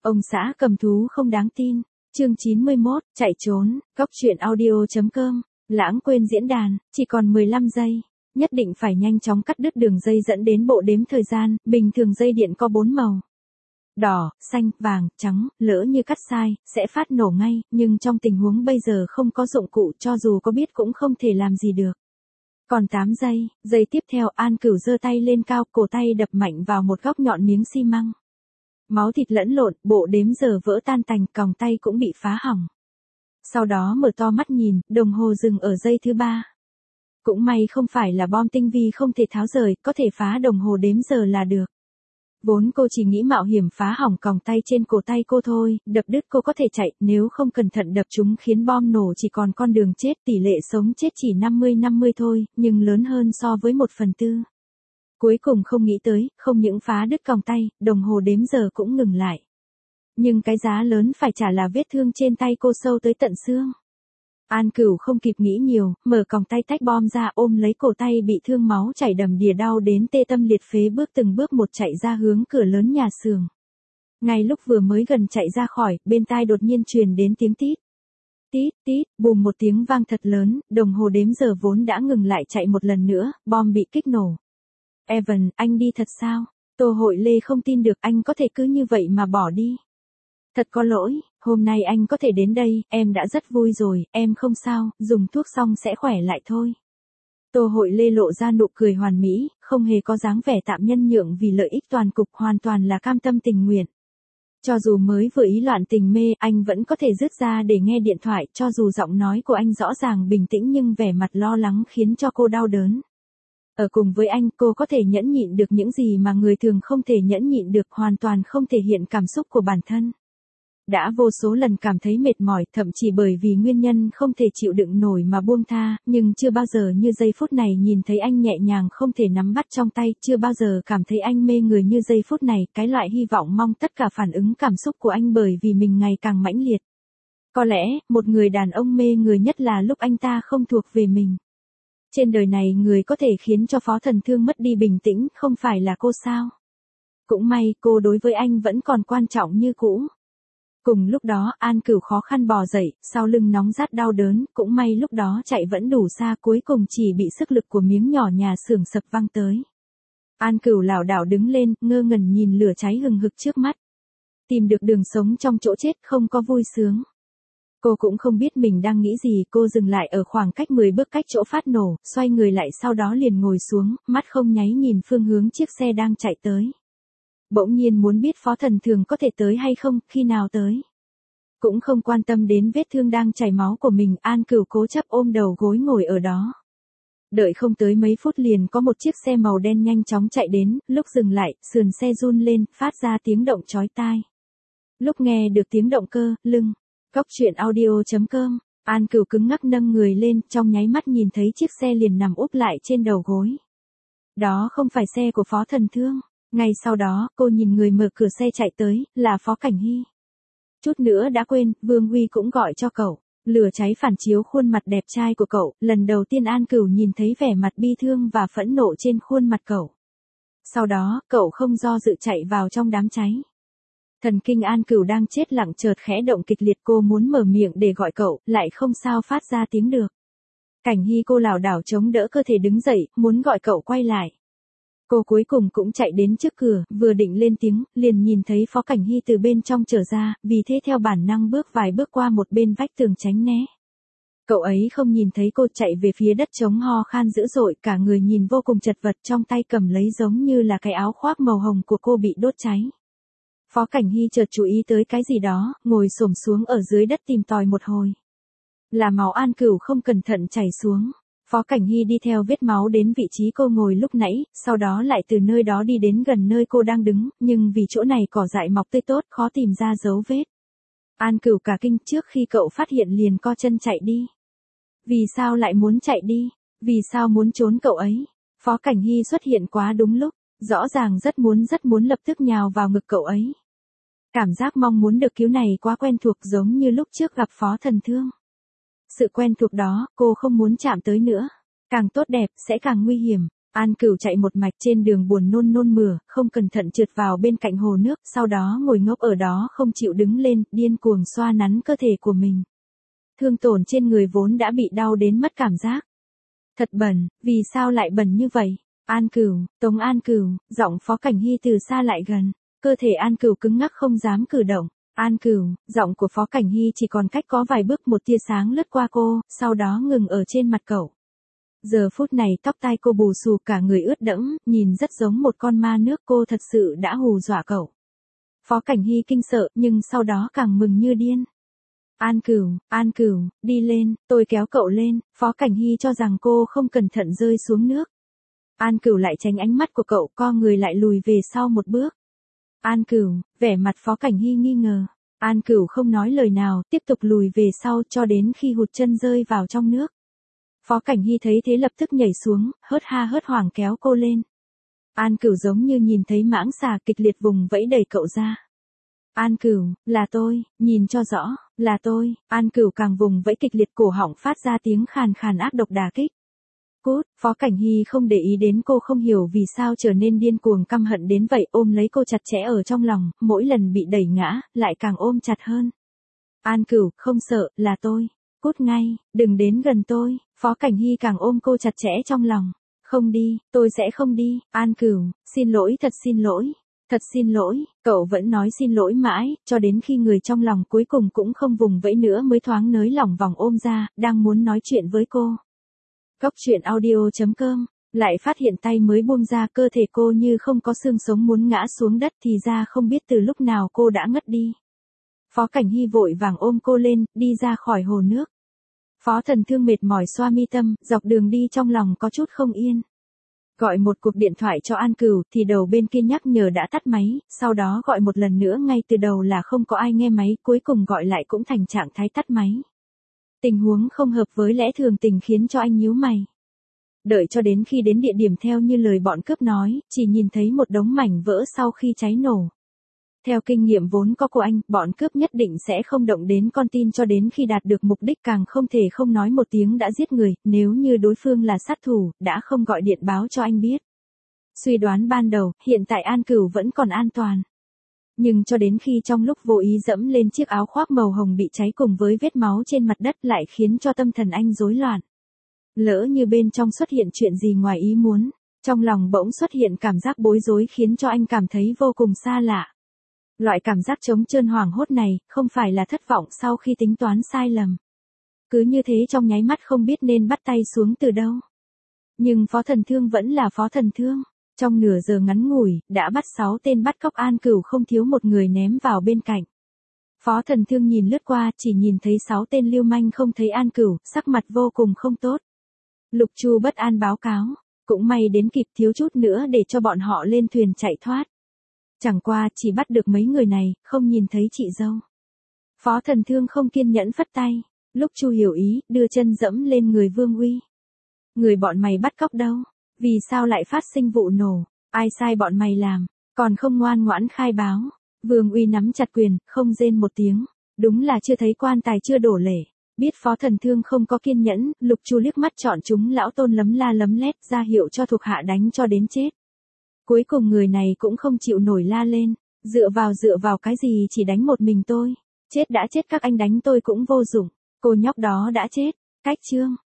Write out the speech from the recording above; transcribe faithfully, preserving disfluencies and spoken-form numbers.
Ông xã cầm thú không đáng tin. Chương chín mươi mốt, chạy trốn, góc truyện audio.com. Lãng quên diễn đàn, chỉ còn mười lăm giây. Nhất định phải nhanh chóng cắt đứt đường dây dẫn đến bộ đếm thời gian, bình thường dây điện có bốn màu. Đỏ, xanh, vàng, trắng, lỡ như cắt sai, sẽ phát nổ ngay, nhưng trong tình huống bây giờ không có dụng cụ, cho dù có biết cũng không thể làm gì được. Còn tám giây, giây tiếp theo An Cửu giơ tay lên cao, cổ tay đập mạnh vào một góc nhọn miếng xi măng. Máu thịt lẫn lộn, bộ đếm giờ vỡ tan tành, còng tay cũng bị phá hỏng. Sau đó mở to mắt nhìn, đồng hồ dừng ở giây thứ ba. Cũng may không phải là bom tinh vi không thể tháo rời, có thể phá đồng hồ đếm giờ là được. Vốn cô chỉ nghĩ mạo hiểm phá hỏng còng tay trên cổ tay cô thôi, đập đứt cô có thể chạy, nếu không cẩn thận đập chúng khiến bom nổ chỉ còn con đường chết, tỷ lệ sống chết chỉ năm mươi năm mươi thôi, nhưng lớn hơn so với một phần tư. Cuối cùng không nghĩ tới, không những phá đứt còng tay, đồng hồ đếm giờ cũng ngừng lại. Nhưng cái giá lớn phải trả là vết thương trên tay cô sâu tới tận xương. An Cửu không kịp nghĩ nhiều, mở còng tay tách bom ra, ôm lấy cổ tay bị thương, máu chảy đầm đìa, đau đến tê tâm liệt phế, bước từng bước một chạy ra hướng cửa lớn nhà xưởng. Ngay lúc vừa mới gần chạy ra khỏi, bên tai đột nhiên truyền đến tiếng tít. Tít tít, bùm một tiếng vang thật lớn, đồng hồ đếm giờ vốn đã ngừng lại chạy một lần nữa, bom bị kích nổ. Evan, anh đi thật sao? Tô Hội Lê không tin được anh có thể cứ như vậy mà bỏ đi. Thật có lỗi, hôm nay anh có thể đến đây, em đã rất vui rồi, em không sao, dùng thuốc xong sẽ khỏe lại thôi. Tô Hội Lê lộ ra nụ cười hoàn mỹ, không hề có dáng vẻ tạm nhân nhượng vì lợi ích toàn cục, hoàn toàn là cam tâm tình nguyện. Cho dù mới vừa ý loạn tình mê, anh vẫn có thể dứt ra để nghe điện thoại, cho dù giọng nói của anh rõ ràng bình tĩnh nhưng vẻ mặt lo lắng khiến cho cô đau đớn. Ở cùng với anh, cô có thể nhẫn nhịn được những gì mà người thường không thể nhẫn nhịn được, hoàn toàn không thể hiện cảm xúc của bản thân. Đã vô số lần cảm thấy mệt mỏi, thậm chí bởi vì nguyên nhân không thể chịu đựng nổi mà buông tha, nhưng chưa bao giờ như giây phút này nhìn thấy anh nhẹ nhàng không thể nắm bắt trong tay, chưa bao giờ cảm thấy anh mê người như giây phút này, cái loại hy vọng mong tất cả phản ứng cảm xúc của anh bởi vì mình ngày càng mãnh liệt. Có lẽ, một người đàn ông mê người nhất là lúc anh ta không thuộc về mình. Trên đời này người có thể khiến cho Phó Thần Thương mất đi bình tĩnh, không phải là cô sao? Cũng may, cô đối với anh vẫn còn quan trọng như cũ. Cùng lúc đó, An Cửu khó khăn bò dậy, sau lưng nóng rát đau đớn, cũng may lúc đó chạy vẫn đủ xa, cuối cùng chỉ bị sức lực của miếng nhỏ nhà xưởng sập văng tới. An Cửu lảo đảo đứng lên, ngơ ngẩn nhìn lửa cháy hừng hực trước mắt. Tìm được đường sống trong chỗ chết không có vui sướng. Cô cũng không biết mình đang nghĩ gì, cô dừng lại ở khoảng cách mười bước cách chỗ phát nổ, xoay người lại sau đó liền ngồi xuống, mắt không nháy nhìn phương hướng chiếc xe đang chạy tới. Bỗng nhiên muốn biết Phó Thần Thường có thể tới hay không, khi nào tới. Cũng không quan tâm đến vết thương đang chảy máu của mình, An Cửu cố chấp ôm đầu gối ngồi ở đó. Đợi không tới mấy phút liền có một chiếc xe màu đen nhanh chóng chạy đến, lúc dừng lại, sườn xe run lên, phát ra tiếng động chói tai. Lúc nghe được tiếng động cơ, lưng, góc truyện audio.com, An Cửu cứng ngắc nâng người lên, trong nháy mắt nhìn thấy chiếc xe liền nằm úp lại trên đầu gối. Đó không phải xe của Phó Thần Thương. Ngay sau đó, cô nhìn người mở cửa xe chạy tới, là Phó Cảnh Hy. Chút nữa đã quên, Vương Huy cũng gọi cho cậu. Lửa cháy phản chiếu khuôn mặt đẹp trai của cậu, lần đầu tiên An Cửu nhìn thấy vẻ mặt bi thương và phẫn nộ trên khuôn mặt cậu. Sau đó, cậu không do dự chạy vào trong đám cháy. Thần kinh An Cửu đang chết lặng chợt khẽ động kịch liệt, cô muốn mở miệng để gọi cậu, lại không sao phát ra tiếng được. Cảnh Hy cô lảo đảo chống đỡ cơ thể đứng dậy, muốn gọi cậu quay lại. Cô cuối cùng cũng chạy đến trước cửa, vừa định lên tiếng, liền nhìn thấy Phó Cảnh Hy từ bên trong trở ra, vì thế theo bản năng bước vài bước qua một bên vách tường tránh né. Cậu ấy không nhìn thấy cô, chạy về phía đất trống ho khan dữ dội, cả người nhìn vô cùng chật vật, trong tay cầm lấy giống như là cái áo khoác màu hồng của cô bị đốt cháy. Phó Cảnh Hy chợt chú ý tới cái gì đó, ngồi xổm xuống ở dưới đất tìm tòi một hồi. Là máu. An Cửu không cẩn thận chảy xuống. Phó Cảnh Hy đi theo vết máu đến vị trí cô ngồi lúc nãy, sau đó lại từ nơi đó đi đến gần nơi cô đang đứng, nhưng vì chỗ này cỏ dại mọc tươi tốt, khó tìm ra dấu vết. An Cửu cả kinh, trước khi cậu phát hiện liền co chân chạy đi. Vì sao lại muốn chạy đi? Vì sao muốn trốn cậu ấy? Phó Cảnh Hy xuất hiện quá đúng lúc, rõ ràng rất muốn rất muốn lập tức nhào vào ngực cậu ấy. Cảm giác mong muốn được cứu này quá quen thuộc, giống như lúc trước gặp Phó Thần Thương. Sự quen thuộc đó, cô không muốn chạm tới nữa. Càng tốt đẹp, sẽ càng nguy hiểm. An Cửu chạy một mạch trên đường buồn nôn nôn mửa, không cẩn thận trượt vào bên cạnh hồ nước, sau đó ngồi ngốc ở đó không chịu đứng lên, điên cuồng xoa nắn cơ thể của mình. Thương tổn trên người vốn đã bị đau đến mất cảm giác. Thật bẩn, vì sao lại bẩn như vậy? An Cửu, Tống An Cửu, giọng Phó Cảnh Hy từ xa lại gần. Cơ thể An Cửu cứng ngắc không dám cử động. An Cửu, giọng của Phó Cảnh Hy chỉ còn cách có vài bước, một tia sáng lướt qua cô, sau đó ngừng ở trên mặt cậu. Giờ phút này tóc tai cô bù xù, cả người ướt đẫm, nhìn rất giống một con ma nước, cô thật sự đã hù dọa cậu. Phó Cảnh Hy kinh sợ, nhưng sau đó càng mừng như điên. An Cửu, An Cửu, đi lên, tôi kéo cậu lên. Phó Cảnh Hy cho rằng cô không cẩn thận rơi xuống nước. An Cửu lại tránh ánh mắt của cậu, co người lại lùi về sau một bước. An Cửu, vẻ mặt Phó Cảnh Hy nghi ngờ. An Cửu không nói lời nào, tiếp tục lùi về sau cho đến khi hụt chân rơi vào trong nước. Phó Cảnh Hy thấy thế lập tức nhảy xuống, hớt ha hớt hoảng kéo cô lên. An Cửu giống như nhìn thấy mãng xà, kịch liệt vùng vẫy đẩy cậu ra. An Cửu, là tôi, nhìn cho rõ, là tôi. An Cửu càng vùng vẫy kịch liệt, cổ họng phát ra tiếng khàn khàn ác độc đả kích. Cút, Phó Cảnh Hy không để ý đến cô, không hiểu vì sao trở nên điên cuồng căm hận đến vậy, ôm lấy cô chặt chẽ ở trong lòng, mỗi lần bị đẩy ngã, lại càng ôm chặt hơn. An Cửu, không sợ, là tôi. Cút ngay, đừng đến gần tôi. Phó Cảnh Hy càng ôm cô chặt chẽ trong lòng. Không đi, tôi sẽ không đi. An Cửu, xin lỗi, thật xin lỗi. Thật xin lỗi, cậu vẫn nói xin lỗi mãi, cho đến khi người trong lòng cuối cùng cũng không vùng vẫy nữa mới thoáng nới lỏng vòng ôm ra, đang muốn nói chuyện với cô. Góc truyện audio chấm com, lại phát hiện tay mới buông ra, cơ thể cô như không có xương sống muốn ngã xuống đất, thì ra không biết từ lúc nào cô đã ngất đi. Phó Cảnh Hy vội vàng ôm cô lên, đi ra khỏi hồ nước. Phó Thần Thương mệt mỏi xoa mi tâm, dọc đường đi trong lòng có chút không yên. Gọi một cuộc điện thoại cho An Cửu thì đầu bên kia nhắc nhở đã tắt máy, sau đó gọi một lần nữa ngay từ đầu là không có ai nghe máy, cuối cùng gọi lại cũng thành trạng thái tắt máy. Tình huống không hợp với lẽ thường tình khiến cho anh nhíu mày. Đợi cho đến khi đến địa điểm theo như lời bọn cướp nói, chỉ nhìn thấy một đống mảnh vỡ sau khi cháy nổ. Theo kinh nghiệm vốn có của anh, bọn cướp nhất định sẽ không động đến con tin cho đến khi đạt được mục đích, càng không thể không nói một tiếng đã giết người, nếu như đối phương là sát thủ, đã không gọi điện báo cho anh biết. Suy đoán ban đầu, hiện tại An Cửu vẫn còn an toàn. Nhưng cho đến khi trong lúc vô ý dẫm lên chiếc áo khoác màu hồng bị cháy cùng với vết máu trên mặt đất lại khiến cho tâm thần anh rối loạn. Lỡ như bên trong xuất hiện chuyện gì ngoài ý muốn, trong lòng bỗng xuất hiện cảm giác bối rối khiến cho anh cảm thấy vô cùng xa lạ. Loại cảm giác trống trơn hoảng hốt này, không phải là thất vọng sau khi tính toán sai lầm. Cứ như thế trong nháy mắt không biết nên bắt tay xuống từ đâu. Nhưng Phó Thần Thương vẫn là Phó Thần Thương. Trong nửa giờ ngắn ngủi, đã bắt sáu tên bắt cóc An Cửu, không thiếu một người ném vào bên cạnh. Phó Thần Thương nhìn lướt qua, chỉ nhìn thấy sáu tên lưu manh không thấy An Cửu, sắc mặt vô cùng không tốt. Lục Chu bất an báo cáo, cũng may đến kịp, thiếu chút nữa để cho bọn họ lên thuyền chạy thoát. Chẳng qua chỉ bắt được mấy người này, không nhìn thấy chị dâu. Phó Thần Thương không kiên nhẫn phất tay, Lục Chu hiểu ý, đưa chân dẫm lên người Vương Uy. Người bọn mày bắt cóc đâu? Vì sao lại phát sinh vụ nổ? Ai sai bọn mày làm? Còn không ngoan ngoãn khai báo. Vương Uy nắm chặt quyền, không rên một tiếng. Đúng là chưa thấy quan tài chưa đổ lễ. Biết Phó Thần Thương không có kiên nhẫn, Lục Chu liếc mắt chọn chúng lão tôn lấm la lấm lét, ra hiệu cho thuộc hạ đánh cho đến chết. Cuối cùng người này cũng không chịu nổi, la lên. Dựa vào dựa vào cái gì, chỉ đánh một mình tôi. Chết đã chết, các anh đánh tôi cũng vô dụng. Cô nhóc đó đã chết. Cách chương.